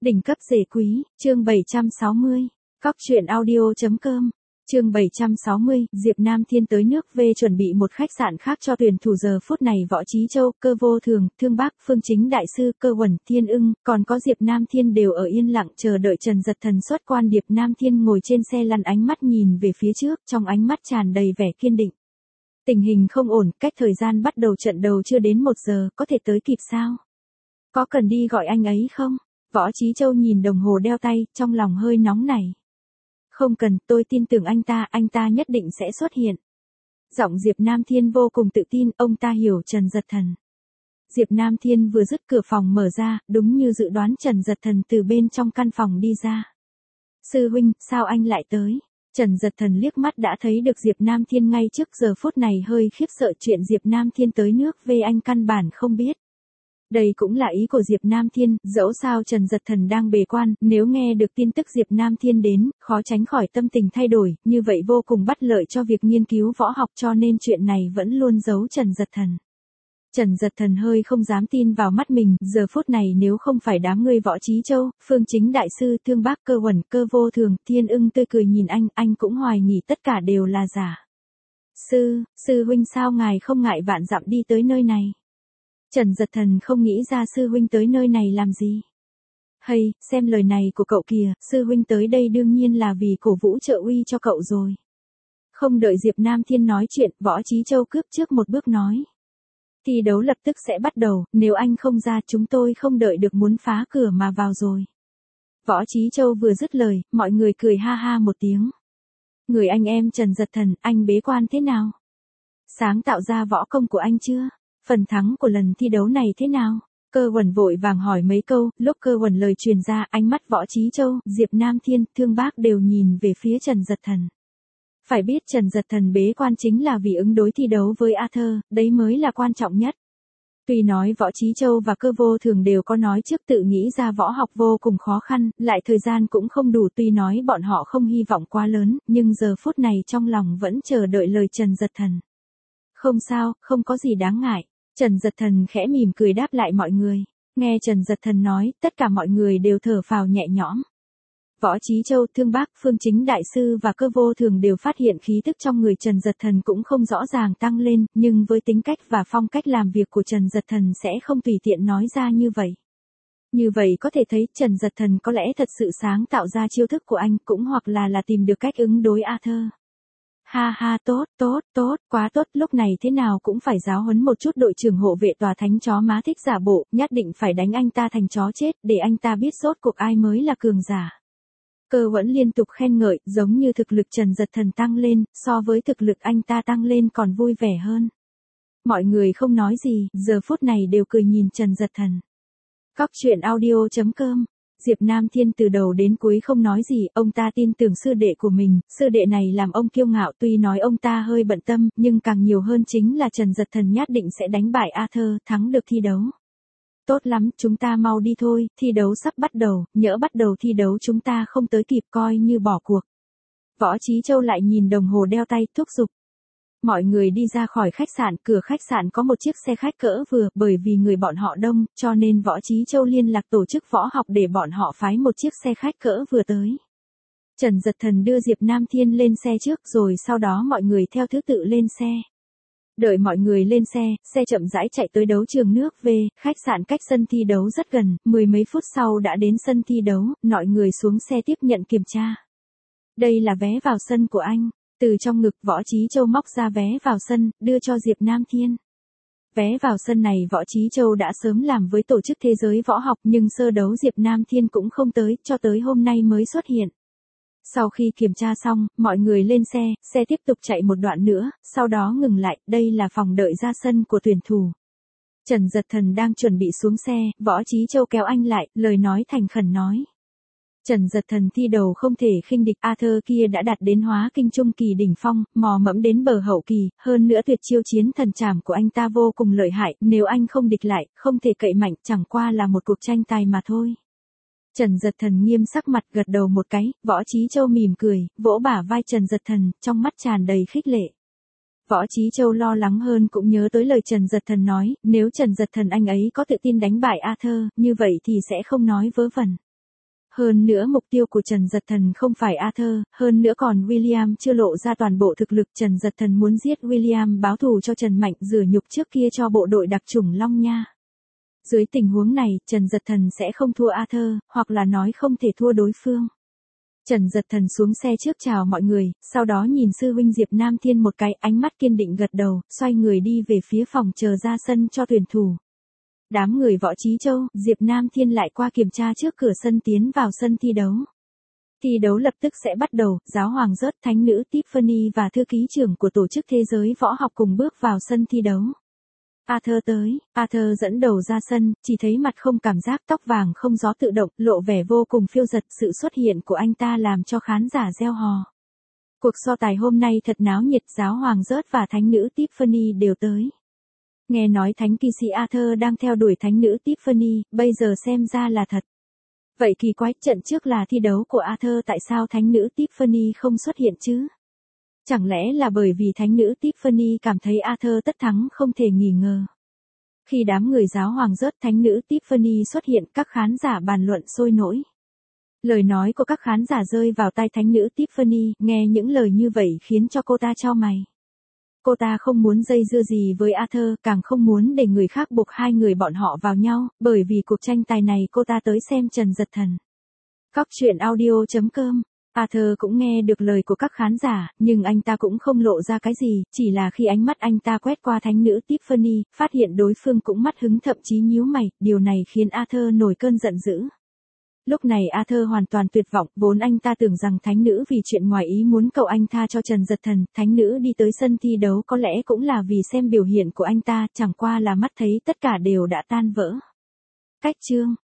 Đỉnh cấp rể quý, chương 760. Cóc truyện audio.com. Chương 760, Diệp Nam Thiên tới nước V chuẩn bị một khách sạn khác cho tuyển thủ. Giờ phút này Võ Chí Châu, Cơ Vô Thường, Thương Bác, Phương Chính Đại Sư, Cơ Uẩn, Thiên Ưng, còn có Diệp Nam Thiên đều ở yên lặng chờ đợi Trần Dật Thần xuất quan. Diệp Nam Thiên ngồi trên xe lăn, ánh mắt nhìn về phía trước, trong ánh mắt tràn đầy vẻ kiên định. Tình hình không ổn, cách thời gian bắt đầu trận đấu chưa đến 1 giờ, có thể tới kịp sao? Có cần đi gọi anh ấy không? Võ Chí Châu nhìn đồng hồ đeo tay, trong lòng hơi nóng nảy. Không cần, tôi tin tưởng anh ta nhất định sẽ xuất hiện. Giọng Diệp Nam Thiên vô cùng tự tin, ông ta hiểu Trần Dật Thần. Diệp Nam Thiên vừa dứt cửa phòng mở ra, đúng như dự đoán Trần Dật Thần từ bên trong căn phòng đi ra. Sư huynh, sao anh lại tới? Trần Dật Thần liếc mắt đã thấy được Diệp Nam Thiên ngay trước. Giờ phút này hơi khiếp sợ, chuyện Diệp Nam Thiên tới nước V anh căn bản không biết. Đây cũng là ý của Diệp Nam Thiên, dẫu sao Trần Dật Thần đang bế quan, nếu nghe được tin tức Diệp Nam Thiên đến, khó tránh khỏi tâm tình thay đổi, như vậy vô cùng bất lợi cho việc nghiên cứu võ học, cho nên chuyện này vẫn luôn giấu Trần Dật Thần. Trần Dật Thần hơi không dám tin vào mắt mình, giờ phút này nếu không phải đám người Võ Chí Châu, Phương Chính Đại Sư, Thương Bác, Cơ Uẩn, Cơ Vô Thường, Thiên Ưng tươi cười nhìn anh cũng hoài nghi tất cả đều là giả. Sư huynh sao ngài không ngại vạn dặm đi tới nơi này? Trần Dật Thần không nghĩ ra sư huynh tới nơi này làm gì. Hay, xem lời này của cậu kìa, sư huynh tới đây đương nhiên là vì cổ vũ trợ uy cho cậu rồi. Không đợi Diệp Nam Thiên nói chuyện, Võ Chí Châu cướp trước một bước nói. Thi đấu lập tức sẽ bắt đầu, nếu anh không ra chúng tôi không đợi được muốn phá cửa mà vào rồi. Võ Chí Châu vừa dứt lời, mọi người cười ha ha một tiếng. Người anh em Trần Dật Thần, anh bế quan thế nào? Sáng tạo ra võ công của anh chưa? Phần thắng của lần thi đấu này thế nào? Cơ Uẩn vội vàng hỏi mấy câu, lúc Cơ Uẩn lời truyền ra, ánh mắt Võ Chí Châu, Diệp Nam Thiên, Thương Bác đều nhìn về phía Trần Dật Thần. Phải biết Trần Dật Thần bế quan chính là vì ứng đối thi đấu với Arthur, đấy mới là quan trọng nhất. Tuy nói Võ Chí Châu và Cơ Vô Thường đều có nói trước tự nghĩ ra võ học vô cùng khó khăn, lại thời gian cũng không đủ, tuy nói bọn họ không hy vọng quá lớn, nhưng giờ phút này trong lòng vẫn chờ đợi lời Trần Dật Thần. Không sao, không có gì đáng ngại. Trần Dật Thần khẽ mỉm cười đáp lại mọi người. Nghe Trần Dật Thần nói, tất cả mọi người đều thở phào nhẹ nhõm. Võ Chí Châu, Thương Bác, Phương Chính Đại Sư và Cơ Vô Thường đều phát hiện khí tức trong người Trần Dật Thần cũng không rõ ràng tăng lên, nhưng với tính cách và phong cách làm việc của Trần Dật Thần sẽ không tùy tiện nói ra như vậy. Như vậy có thể thấy Trần Dật Thần có lẽ thật sự sáng tạo ra chiêu thức của anh, cũng hoặc là tìm được cách ứng đối Arthur. Ha ha, tốt, quá tốt, lúc này thế nào cũng phải giáo huấn một chút đội trưởng hộ vệ tòa thánh chó má thích giả bộ, nhất định phải đánh anh ta thành chó chết, để anh ta biết rốt cuộc ai mới là cường giả. Cơ Uẩn liên tục khen ngợi, giống như thực lực Trần Dật Thần tăng lên, so với thực lực anh ta tăng lên còn vui vẻ hơn. Mọi người không nói gì, giờ phút này đều cười nhìn Trần Dật Thần. Cóc truyện audio.com. Diệp Nam Thiên từ đầu đến cuối không nói gì, ông ta tin tưởng sư đệ của mình, sư đệ này làm ông kiêu ngạo, tuy nói ông ta hơi bận tâm, nhưng càng nhiều hơn chính là Trần Dật Thần nhất định sẽ đánh bại Arthur, thắng được thi đấu. Tốt lắm, chúng ta mau đi thôi, thi đấu sắp bắt đầu, nhỡ bắt đầu thi đấu chúng ta không tới kịp coi như bỏ cuộc. Võ Chí Châu lại nhìn đồng hồ đeo tay, thúc giục. Mọi người đi ra khỏi khách sạn, cửa khách sạn có một chiếc xe khách cỡ vừa, bởi vì người bọn họ đông, cho nên Võ Chí Châu liên lạc tổ chức võ học để bọn họ phái một chiếc xe khách cỡ vừa tới. Trần Dật Thần đưa Diệp Nam Thiên lên xe trước rồi sau đó mọi người theo thứ tự lên xe. Đợi mọi người lên xe, xe chậm rãi chạy tới đấu trường nước V, khách sạn cách sân thi đấu rất gần, 10 mấy phút sau đã đến sân thi đấu, mọi người xuống xe tiếp nhận kiểm tra. Đây là vé vào sân của anh. Từ trong ngực Võ Chí Châu móc ra vé vào sân, đưa cho Diệp Nam Thiên. Vé vào sân này Võ Chí Châu đã sớm làm với tổ chức thế giới võ học nhưng sơ đấu Diệp Nam Thiên cũng không tới, cho tới hôm nay mới xuất hiện. Sau khi kiểm tra xong, mọi người lên xe, xe tiếp tục chạy một đoạn nữa, sau đó ngừng lại, đây là phòng đợi ra sân của tuyển thủ. Trần Dật Thần đang chuẩn bị xuống xe, Võ Chí Châu kéo anh lại, lời nói thành khẩn nói. Trần Dật Thần thi đầu không thể khinh địch, Arthur kia đã đạt đến hóa kinh trung kỳ đỉnh phong, mò mẫm đến bờ hậu kỳ, hơn nữa tuyệt chiêu chiến thần trảm của anh ta vô cùng lợi hại, nếu anh không địch lại, không thể cậy mạnh, chẳng qua là một cuộc tranh tài mà thôi. Trần Dật Thần nghiêm sắc mặt gật đầu một cái, Võ Chí Châu mỉm cười, vỗ bả vai Trần Dật Thần, trong mắt tràn đầy khích lệ. Võ Chí Châu lo lắng hơn cũng nhớ tới lời Trần Dật Thần nói, nếu Trần Dật Thần anh ấy có tự tin đánh bại Arthur, như vậy thì sẽ không nói vớ vẩn. Hơn nữa mục tiêu của Trần Dật Thần không phải Arthur, hơn nữa còn William chưa lộ ra toàn bộ thực lực. Trần Dật Thần muốn giết William báo thù cho Trần Mạnh rửa nhục trước kia cho bộ đội đặc chủng Long Nha. Dưới tình huống này, Trần Dật Thần sẽ không thua Arthur, hoặc là nói không thể thua đối phương. Trần Dật Thần xuống xe trước chào mọi người, sau đó nhìn sư huynh Diệp Nam Thiên một cái, ánh mắt kiên định gật đầu, xoay người đi về phía phòng chờ ra sân cho tuyển thủ. Đám người Võ Chí Châu, Diệp Nam Thiên lại qua kiểm tra trước cửa sân tiến vào sân thi đấu. Thi đấu lập tức sẽ bắt đầu, giáo hoàng rớt, thánh nữ Tiffany và thư ký trưởng của tổ chức thế giới võ học cùng bước vào sân thi đấu. Arthur tới, Arthur dẫn đầu ra sân, chỉ thấy mặt không cảm giác, tóc vàng không gió tự động, lộ vẻ vô cùng phiêu dật. Sự xuất hiện của anh ta làm cho khán giả reo hò. Cuộc so tài hôm nay thật náo nhiệt, giáo hoàng rớt và thánh nữ Tiffany đều tới. Nghe nói thánh kỵ sĩ Arthur đang theo đuổi thánh nữ Tiffany, bây giờ xem ra là thật. Vậy kỳ quái, trận trước là thi đấu của Arthur, tại sao thánh nữ Tiffany không xuất hiện chứ? Chẳng lẽ là bởi vì thánh nữ Tiffany cảm thấy Arthur tất thắng không thể nghi ngờ. Khi đám người giáo hoàng rớt, thánh nữ Tiffany xuất hiện, các khán giả bàn luận sôi nổi. Lời nói của các khán giả rơi vào tai thánh nữ Tiffany, nghe những lời như vậy khiến cho cô ta chau mày. Cô ta không muốn dây dưa gì với Arthur, càng không muốn để người khác buộc hai người bọn họ vào nhau, bởi vì cuộc tranh tài này cô ta tới xem Trần Dật Thần. Cóc truyện audio.com. Arthur cũng nghe được lời của các khán giả, nhưng anh ta cũng không lộ ra cái gì, chỉ là khi ánh mắt anh ta quét qua thánh nữ Tiffany, phát hiện đối phương cũng mắt hứng, thậm chí nhíu mày, điều này khiến Arthur nổi cơn giận dữ. Lúc này Arthur hoàn toàn tuyệt vọng, vốn anh ta tưởng rằng thánh nữ vì chuyện ngoài ý muốn cầu anh tha cho Trần Dật Thần, thánh nữ đi tới sân thi đấu có lẽ cũng là vì xem biểu hiện của anh ta, chẳng qua là mắt thấy tất cả đều đã tan vỡ. Cách chương